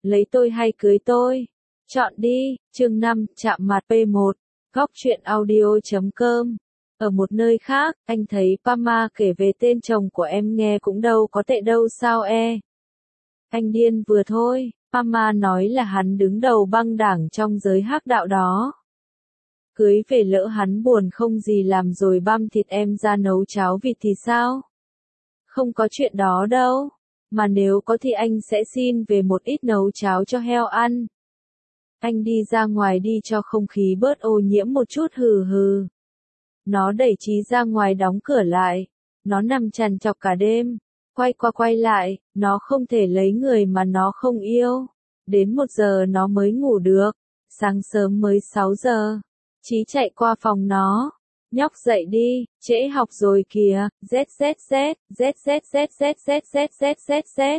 lấy tôi hay cưới tôi? Chọn đi. Chương 5, chạm mặt P1, góc truyện audio.com. Ở một nơi khác, anh thấy Pama kể về tên chồng của em nghe cũng đâu có tệ đâu sao e. Anh điên vừa thôi, Pama nói là hắn đứng đầu băng đảng trong giới hắc đạo đó. Cưới về lỡ hắn buồn không gì làm rồi băm thịt em ra nấu cháo vịt thì sao? Không có chuyện đó đâu, mà nếu có thì anh sẽ xin về một ít nấu cháo cho heo ăn. Anh đi ra ngoài đi cho không khí bớt ô nhiễm một chút hừ hừ. Nó đẩy Chí ra ngoài đóng cửa lại. Nó nằm trằn trọc cả đêm. Quay qua quay lại, nó không thể lấy người mà nó không yêu. Đến 1 giờ nó mới ngủ được. Sáng sớm mới 6 giờ. Chí chạy qua phòng nó. Nhóc dậy đi, trễ học rồi kìa. ZZZ, ZZZ, ZZZ, ZZZ.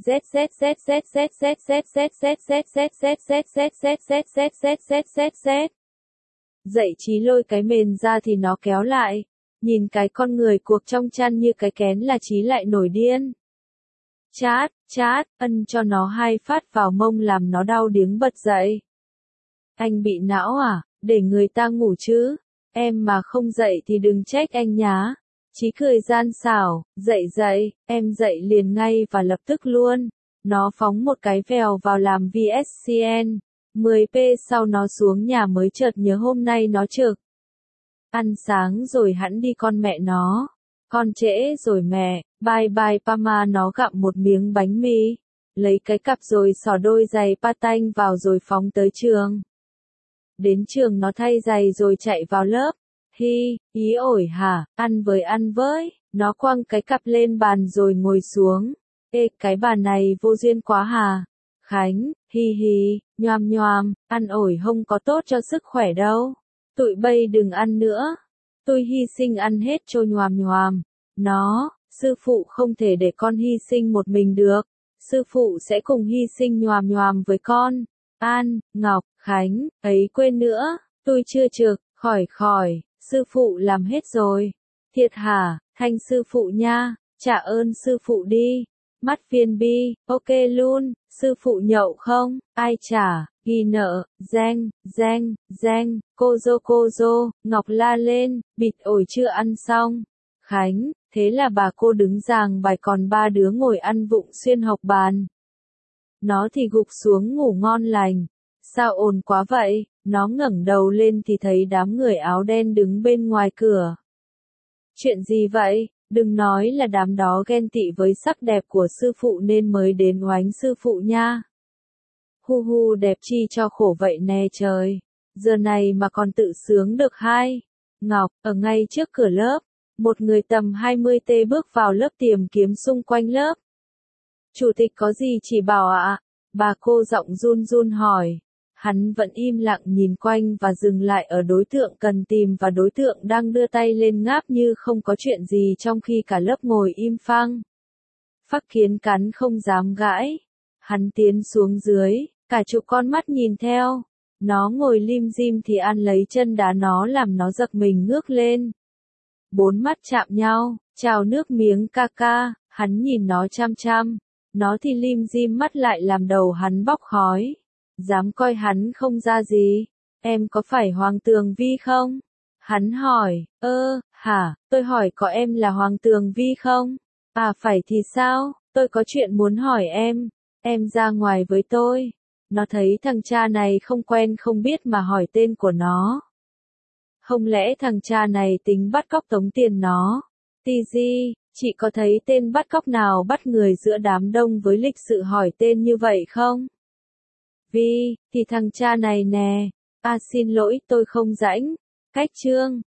Dậy Chí lôi cái mền ra thì nó kéo lại. Nhìn cái con người cuộc trong chăn như cái kén là Chí lại nổi điên. Chát, chát, ân cho nó 2 phát vào mông làm nó đau điếng bật dậy. Anh bị não à, để người ta ngủ chứ. Em mà không dậy thì đừng trách anh nhá. Chí cười gian xảo, dậy, em dậy liền ngay và lập tức luôn. Nó phóng một cái vèo vào làm VSCN. 10p sau nó xuống nhà mới chợt nhớ hôm nay nó trực. Ăn sáng rồi hẵng đi con mẹ nó. Con trễ rồi mẹ, bye bye Pama nó gặm một miếng bánh mì. Lấy cái cặp rồi xỏ đôi giày patanh vào rồi phóng tới trường. Đến trường nó thay giày rồi chạy vào lớp. Hi, ý ổi hả, ăn với, nó quăng cái cặp lên bàn rồi ngồi xuống. Ê, cái bàn này vô duyên quá hà. Khánh, hi, nhoàm, ăn ổi không có tốt cho sức khỏe đâu. Tụi bay đừng ăn nữa. Tôi hy sinh ăn hết cho nhoàm. Nó, sư phụ không thể để con hy sinh một mình được. Sư phụ sẽ cùng hy sinh nhoàm với con. An, Ngọc, Khánh, ấy quên nữa, tôi chưa trực, khỏi. Sư phụ làm hết rồi. Thiệt hả, thanh sư phụ nha, trả ơn sư phụ đi. Mắt viên bi, ok luôn, sư phụ nhậu không, ai trả, ghi nợ, Giang, cô dô, Ngọc la lên, bịt ổi chưa ăn xong. Khánh, thế là bà cô đứng giảng bài còn 3 đứa ngồi ăn vụng xuyên học bàn. Nó thì gục xuống ngủ ngon lành. Sao ồn quá vậy? Nó ngẩng đầu lên thì thấy đám người áo đen đứng bên ngoài cửa. Chuyện gì vậy? Đừng nói là đám đó ghen tị với sắc đẹp của sư phụ nên mới đến oánh sư phụ nha. Hu đẹp chi cho khổ vậy nè trời. Giờ này mà còn tự sướng được hay. Ngọc, ở ngay trước cửa lớp. Một người tầm 20t bước vào lớp tìm kiếm xung quanh lớp. Chủ tịch có gì chỉ bảo ạ? Bà cô giọng run hỏi. Hắn vẫn im lặng nhìn quanh và dừng lại ở đối tượng cần tìm và đối tượng đang đưa tay lên ngáp như không có chuyện gì trong khi cả lớp ngồi im phăng. Phắc Kiến cắn không dám gãi. Hắn tiến xuống dưới, cả chục con mắt nhìn theo. Nó ngồi lim dim thì An lấy chân đá nó làm nó giật mình ngước lên. 4 mắt chạm nhau, trào nước miếng ca, hắn nhìn nó chăm. Nó thì lim dim mắt lại làm đầu hắn bốc khói. Dám coi hắn không ra gì. Em có phải Hoàng Tường Vi không? Hắn hỏi, hả, tôi hỏi có em là Hoàng Tường Vi không? À phải thì sao, tôi có chuyện muốn hỏi em ra ngoài với tôi. Nó thấy thằng cha này không quen không biết mà hỏi tên của nó. Không lẽ thằng cha này tính bắt cóc tống tiền nó? Tì, chị có thấy tên bắt cóc nào bắt người giữa đám đông với lịch sự hỏi tên như vậy không? Vi, thì thằng cha này nè. À xin lỗi tôi không rãnh. Cách chương.